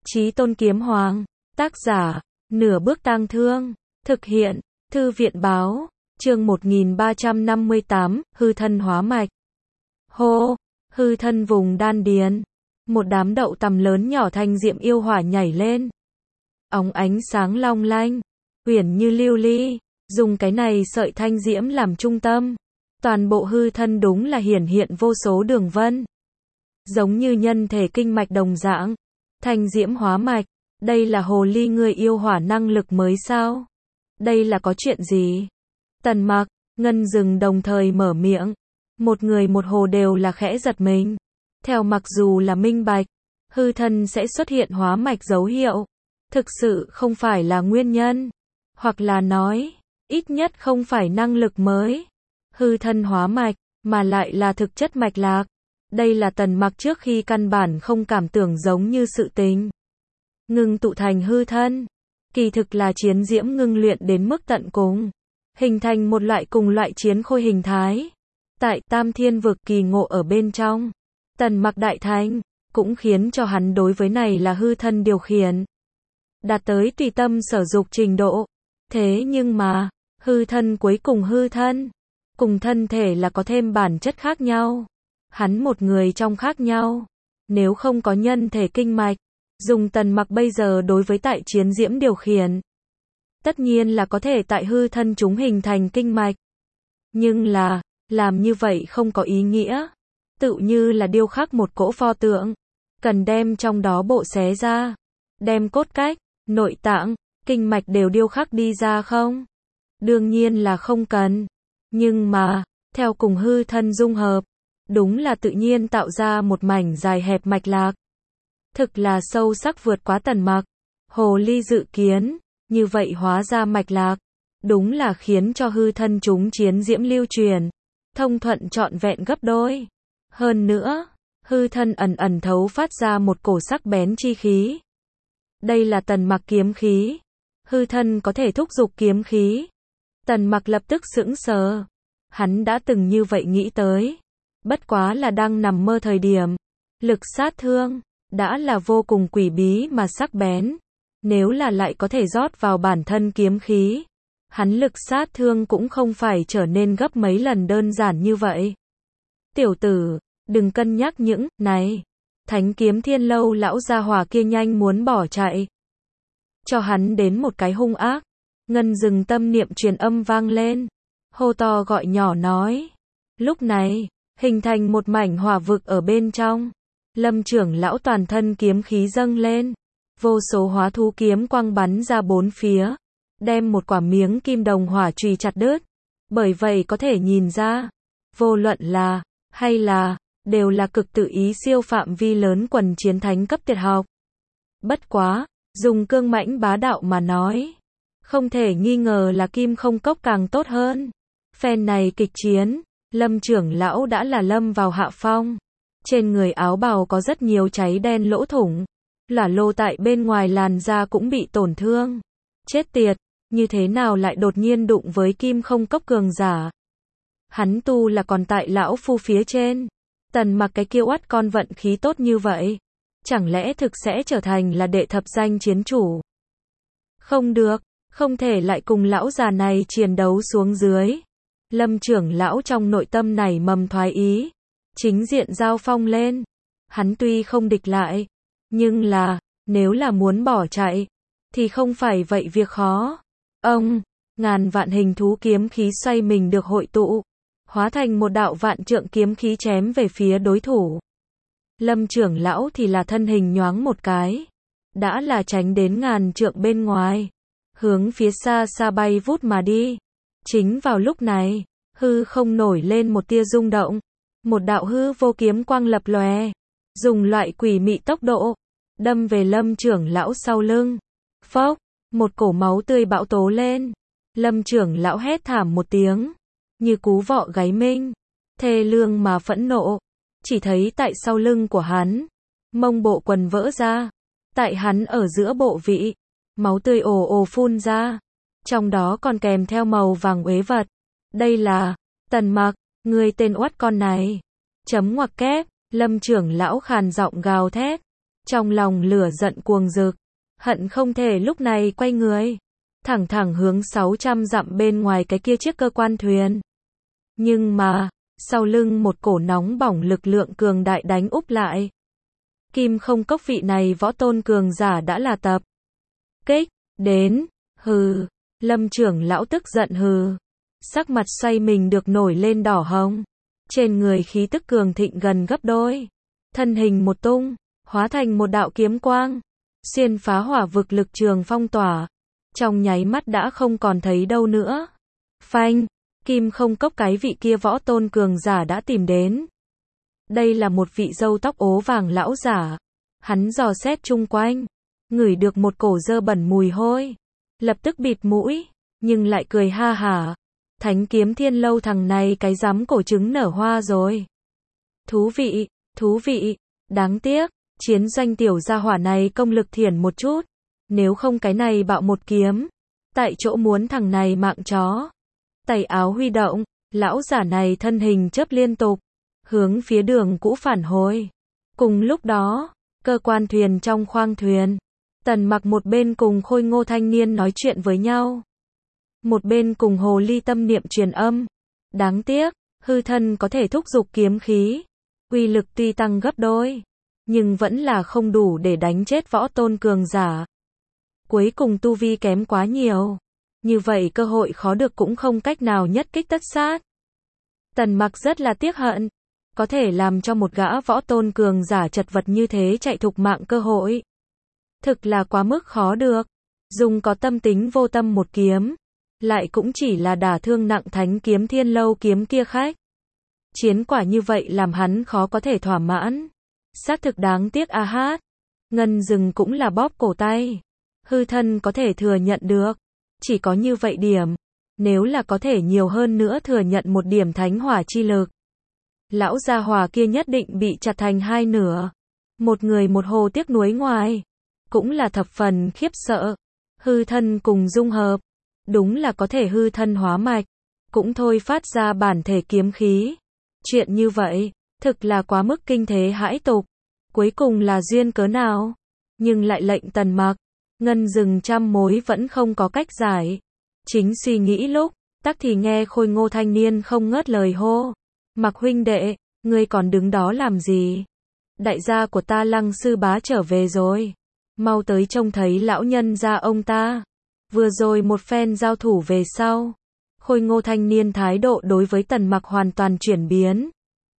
Chí Tôn Kiếm Hoàng, tác giả, Nửa Bước Tang Thương, thực hiện, Thư viện báo, chương 1358, hư thân hóa mạch. Hô, hư thân vùng đan điền, một đám đậu tằm lớn nhỏ thanh diệm yêu hỏa nhảy lên. Óng ánh sáng long lanh, uyển như lưu ly, dùng cái này sợi thanh diễm làm trung tâm. Toàn bộ hư thân đúng là hiển hiện vô số đường vân. Giống như nhân thể kinh mạch đồng dạng. Thanh diễm hóa mạch, đây là hồ ly người yêu hỏa năng lực mới sao? Đây là có chuyện gì? Tần Mặc, Ngân Dừng đồng thời mở miệng. Một người một hồ đều là khẽ giật mình. Theo mặc dù là minh bạch, hư thân sẽ xuất hiện hóa mạch dấu hiệu. Thực sự không phải là nguyên nhân. Hoặc là nói, ít nhất không phải năng lực mới. Hư thân hóa mạch, mà lại là thực chất mạch lạc. Đây là Tần Mặc trước khi căn bản không cảm tưởng giống như sự tình. Ngưng tụ thành hư thân. Kỳ thực là chiến diễm ngưng luyện đến mức tận cùng. Hình thành một loại cùng loại chiến khôi hình thái. Tại Tam Thiên Vực kỳ ngộ ở bên trong. Tần Mặc đại thành, cũng khiến cho hắn đối với này là hư thân điều khiển. Đạt tới tùy tâm sở dục trình độ. Thế nhưng mà, hư thân cuối cùng hư thân. Cùng thân thể là có thêm bản chất khác nhau. Hắn một người trong khác nhau. Nếu không có nhân thể kinh mạch, dùng Tần Mặc bây giờ đối với tại chiến diễm điều khiển. Tất nhiên là có thể tại hư thân chúng hình thành kinh mạch. Nhưng là, làm như vậy không có ý nghĩa. Tự như là điêu khắc một cỗ pho tượng. Cần đem trong đó bộ xé ra. Đem cốt cách, nội tạng, kinh mạch đều điêu khắc đi ra không? Đương nhiên là không cần. Nhưng mà, theo cùng hư thân dung hợp, đúng là tự nhiên tạo ra một mảnh dài hẹp mạch lạc. Thực là sâu sắc vượt quá Tần Mặc. Hồ ly dự kiến, như vậy hóa ra mạch lạc. Đúng là khiến cho hư thân chúng chiến diễm lưu truyền. Thông thuận trọn vẹn gấp đôi. Hơn nữa, hư thân ẩn ẩn thấu phát ra một cổ sắc bén chi khí. Đây là Tần Mặc kiếm khí. Hư thân có thể thúc giục kiếm khí. Tần Mặc lập tức sững sờ. Hắn đã từng như vậy nghĩ tới. Bất quá là đang nằm mơ thời điểm. Lực sát thương, đã là vô cùng quỷ bí mà sắc bén. Nếu là lại có thể rót vào bản thân kiếm khí. Hắn lực sát thương cũng không phải trở nên gấp mấy lần đơn giản như vậy. Tiểu tử, đừng cân nhắc những này. Thánh kiếm thiên lâu lão gia hỏa kia nhanh muốn bỏ chạy. Cho hắn đến một cái hung ác. Ngân Dừng tâm niệm truyền âm vang lên. Hô to gọi nhỏ nói. Lúc này, hình thành một mảnh hỏa vực ở bên trong. Lâm trưởng lão toàn thân kiếm khí dâng lên. Vô số hóa thú kiếm quang bắn ra bốn phía. Đem một quả miếng kim đồng hỏa chùy chặt đứt. Bởi vậy có thể nhìn ra. Vô luận là, hay là, đều là cực tự ý siêu phạm vi lớn quần chiến thánh cấp tuyệt học. Bất quá, dùng cương mãnh bá đạo mà nói. Không thể nghi ngờ là Kim Không Cốc càng tốt hơn. Phen này kịch chiến, Lâm trưởng lão đã là lâm vào hạ phong. Trên người áo bào có rất nhiều cháy đen lỗ thủng. Lả lô tại bên ngoài làn da cũng bị tổn thương. Chết tiệt, như thế nào lại đột nhiên đụng với Kim Không Cốc cường giả. Hắn tu là còn tại lão phu phía trên. Tần Mặc cái kiêu oắt con vận khí tốt như vậy. Chẳng lẽ thực sẽ trở thành là đệ thập danh chiến chủ? Không được, không thể lại cùng lão già này chiến đấu xuống dưới. Lâm trưởng lão trong nội tâm này mầm thoái ý. Chính diện giao phong lên. Hắn tuy không địch lại. Nhưng là, nếu là muốn bỏ chạy. Thì không phải vậy việc khó. Ông, ngàn vạn hình thú kiếm khí xoay mình được hội tụ. Hóa thành một đạo vạn trượng kiếm khí chém về phía đối thủ. Lâm trưởng lão thì là thân hình nhoáng một cái. Đã là tránh đến ngàn trượng bên ngoài. Hướng phía xa xa bay vút mà đi. Chính vào lúc này, hư không nổi lên một tia rung động. Một đạo hư vô kiếm quang lập lòe. Dùng loại quỷ mị tốc độ. Đâm về Lâm trưởng lão sau lưng. Phốc, một cổ máu tươi bão tố lên. Lâm trưởng lão hét thảm một tiếng. Như cú vọ gáy minh. Thê lương mà phẫn nộ. Chỉ thấy tại sau lưng của hắn. Mông bộ quần vỡ ra. Tại hắn ở giữa bộ vị. Máu tươi ồ ồ phun ra. Trong đó còn kèm theo màu vàng uế vật. Đây là, Tần Mặc, người tên oắt con này. Chấm ngoặc kép, Lâm trưởng lão khàn giọng gào thét. Trong lòng lửa giận cuồng rực, hận không thể lúc này quay người, thẳng thẳng hướng 600 dặm bên ngoài cái kia chiếc cơ quan thuyền. Nhưng mà, sau lưng một cổ nóng bỏng lực lượng cường đại đánh úp lại. Kim Không Cốc vị này võ tôn cường giả đã là tập kích đến, hừ, Lâm trưởng lão tức giận hừ, sắc mặt xoay mình được nổi lên đỏ hồng, trên người khí tức cường thịnh gần gấp đôi, thân hình một tung, hóa thành một đạo kiếm quang, xuyên phá hỏa vực lực trường phong tỏa, trong nháy mắt đã không còn thấy đâu nữa. Phanh, Kim Không Cốc cái vị kia võ tôn cường giả đã tìm đến. Đây là một vị râu tóc ố vàng lão giả. Hắn dò xét chung quanh, ngửi được một cổ dơ bẩn mùi hôi, lập tức bịt mũi, nhưng lại cười ha hả. Thánh Kiếm Thiên Lâu thằng này cái dám cổ trứng nở hoa rồi. Thú vị, đáng tiếc, chiến doanh tiểu gia hỏa này công lực thiển một chút, nếu không cái này bạo một kiếm, tại chỗ muốn thằng này mạng chó. Tay áo huy động, lão giả này thân hình chớp liên tục, hướng phía đường cũ phản hồi. Cùng lúc đó, cơ quan thuyền trong khoang thuyền, Tần Mặc một bên cùng khôi ngô thanh niên nói chuyện với nhau, một bên cùng hồ ly tâm niệm truyền âm. Đáng tiếc, hư thân có thể thúc giục kiếm khí, uy lực tuy tăng gấp đôi, nhưng vẫn là không đủ để đánh chết võ tôn cường giả. Cuối cùng tu vi kém quá nhiều, như vậy cơ hội khó được cũng không cách nào nhất kích tất sát. Tần Mặc rất là tiếc hận, có thể làm cho một gã võ tôn cường giả chật vật như thế chạy thục mạng cơ hội. Thực là quá mức khó được, dùng có tâm tính vô tâm một kiếm, lại cũng chỉ là đả thương nặng Thánh Kiếm Thiên Lâu kiếm kia khách. Chiến quả như vậy làm hắn khó có thể thỏa mãn. Xác thực đáng tiếc a hát. Ngân Dừng cũng là bóp cổ tay. Hư thân có thể thừa nhận được, chỉ có như vậy điểm. Nếu là có thể nhiều hơn nữa thừa nhận một điểm thánh hỏa chi lực, lão gia hỏa kia nhất định bị chặt thành hai nửa. Một người một hồ tiếc nuối ngoài, cũng là thập phần khiếp sợ. Hư thân cùng dung hợp, đúng là có thể hư thân hóa mạch, cũng thôi phát ra bản thể kiếm khí. Chuyện như vậy, thực là quá mức kinh thế hãi tục. Cuối cùng là duyên cớ nào? Nhưng lại lệnh Tần Mặc, Ngân Dừng trăm mối vẫn không có cách giải. Chính suy nghĩ lúc, tắc thì nghe khôi ngô thanh niên không ngớt lời hô. Mặc huynh đệ, ngươi còn đứng đó làm gì? Đại gia của ta Lăng sư bá trở về rồi. Mau tới trông thấy lão nhân gia ông ta. Vừa rồi một phen giao thủ về sau, khôi ngô thanh niên thái độ đối với Tần Mặc hoàn toàn chuyển biến.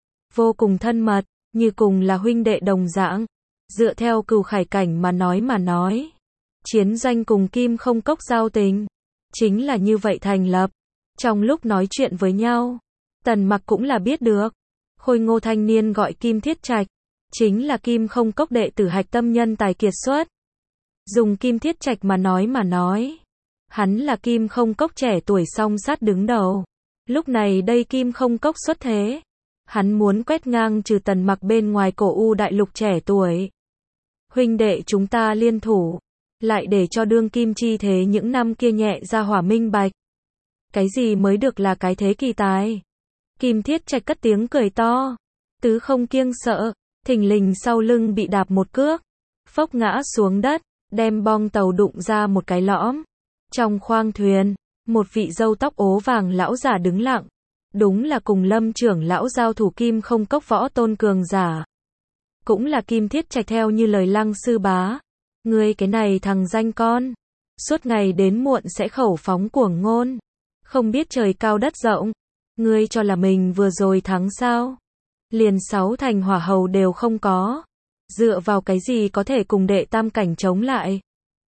Vô cùng thân mật, như cùng là huynh đệ đồng dạng. Dựa theo Cửu Khải cảnh mà nói. Chiến doanh cùng Kim Không Cốc giao tình, chính là như vậy thành lập. Trong lúc nói chuyện với nhau, Tần Mặc cũng là biết được. Khôi ngô thanh niên gọi Kim Thiết Trạch, chính là Kim Không Cốc đệ tử hạch tâm nhân tài kiệt xuất. Dùng Kim Thiết Trạch mà nói. Hắn là Kim Không Cốc trẻ tuổi song sát đứng đầu. Lúc này đây Kim Không Cốc xuất thế. Hắn muốn quét ngang trừ Tần Mặc bên ngoài cổ u đại lục trẻ tuổi. Huynh đệ chúng ta liên thủ, lại để cho đương kim chi thế những năm kia nhẹ ra hỏa minh bạch. Cái gì mới được là cái thế kỳ tài? Kim Thiết Trạch cất tiếng cười to, tứ không kiêng sợ, thình lình sau lưng bị đạp một cước, phốc ngã xuống đất, đem bong tàu đụng ra một cái lõm. Trong khoang thuyền, một vị râu tóc ố vàng lão giả đứng lặng. Đúng là cùng Lâm trưởng lão giao thủ Kim Không Cốc võ tôn cường giả. Cũng là Kim Thiết Trạch theo như lời Lăng sư bá. Ngươi cái này thằng danh con, suốt ngày đến muộn sẽ khẩu phóng cuồng ngôn, không biết trời cao đất rộng. Ngươi cho là mình vừa rồi thắng sao? Liền 6 thành hỏa hầu đều không có. Dựa vào cái gì có thể cùng đệ tam cảnh chống lại?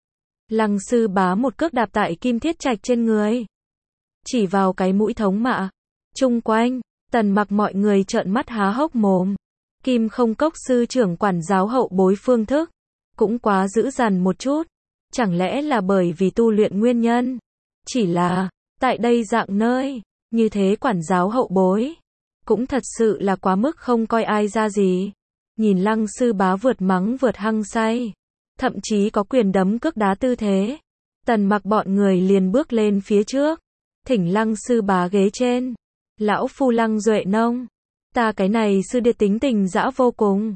Lăng sư bá một cước đạp tại Kim Thiết Trạch trên người, chỉ vào cái mũi thống mạ. Chung quanh, Tần Mặc mọi người trợn mắt há hốc mồm. Kim Không Cốc sư trưởng quản giáo hậu bối phương thức, cũng quá dữ dằn một chút. Chẳng lẽ là bởi vì tu luyện nguyên nhân? Chỉ là, tại đây dạng nơi, như thế quản giáo hậu bối, cũng thật sự là quá mức không coi ai ra gì. Nhìn Lăng sư bá vượt mắng vượt hăng say, thậm chí có quyền đấm cước đá tư thế. Tần Mặc bọn người liền bước lên phía trước, thỉnh Lăng sư bá ghế trên. Lão phu Lăng Duệ Nông, ta cái này sư đệ tính tình dã vô cùng,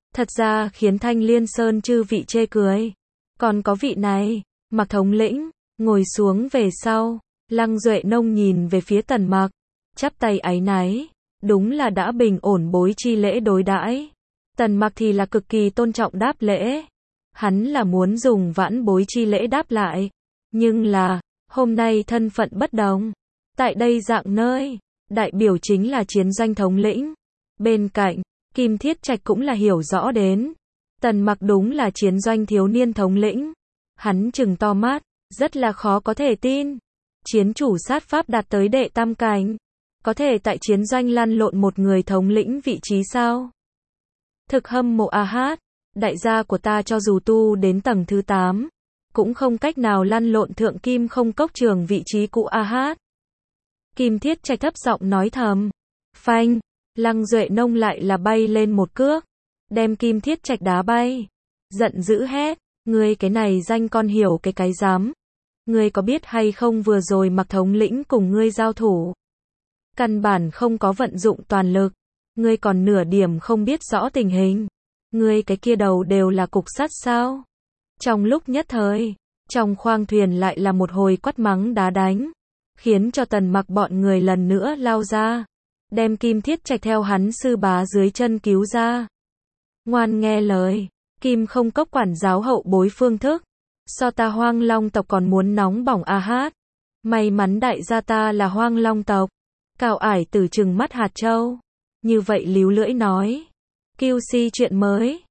Thật ra khiến Thanh Liên Sơn chư vị chê cười. Còn có vị này, Mạc thống lĩnh, ngồi xuống về sau. Lăng Duệ Nông nhìn về phía Tần Mặc, chắp tay áy náy, đúng là đã bình ổn bối chi lễ đối đãi. Tần Mặc thì là cực kỳ tôn trọng đáp lễ. Hắn là muốn dùng vãn bối chi lễ đáp lại. Nhưng là, hôm nay thân phận bất đồng. Tại đây dạng nơi, đại biểu chính là chiến doanh thống lĩnh. Bên cạnh, Kim Thiết Trạch cũng là hiểu rõ đến. Tần Mặc đúng là chiến doanh thiếu niên thống lĩnh. Hắn trừng to mắt, rất là khó có thể tin. Chiến chủ sát pháp đạt tới đệ tam cảnh. Có thể tại chiến doanh lăn lộn một người thống lĩnh vị trí sao? Thực hâm mộ a hát. Đại gia của ta cho dù tu đến tầng thứ 8, cũng không cách nào lăn lộn thượng kim không cốc trường vị trí cũ a hát. Kim Thiết Trạch thấp giọng nói thầm. Phanh, Lăng Duệ Nông lại là bay lên một cước, đem Kim Thiết Trạch đá bay. Giận dữ hét, ngươi cái này danh con hiểu cái dám. Ngươi có biết hay không vừa rồi Mạc thống lĩnh cùng ngươi giao thủ, căn bản không có vận dụng toàn lực. Ngươi còn nửa điểm không biết rõ tình hình. Ngươi cái kia đầu đều là cục sắt sao? Trong lúc nhất thời, trong khoang thuyền lại là một hồi quát mắng đá đánh, khiến cho Tần Mặc bọn người lần nữa lao ra, đem Kim Thiết Trạch theo hắn sư bá dưới chân cứu ra. Ngoan nghe lời, Kim không cốc quản giáo hậu bối phương thức, so ta Hoang Long tộc còn muốn nóng bỏng a hát. May mắn đại gia ta là Hoang Long tộc. Cao Ải Tử trừng mắt hạt châu, như vậy líu lưỡi nói. QC chuyện mới,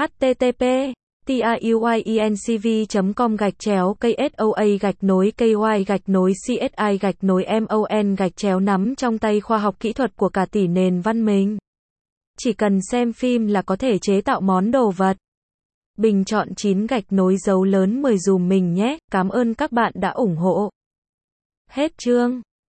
http://TRUYENCV.com/KSOA-KY-CSI-MON nắm trong tay khoa học kỹ thuật của cả tỷ nền văn minh. Chỉ cần xem phim là có thể chế tạo món đồ vật. Bình chọn 9 dấu lớn 10 dùm mình nhé, cảm ơn các bạn đã ủng hộ. Hết chương.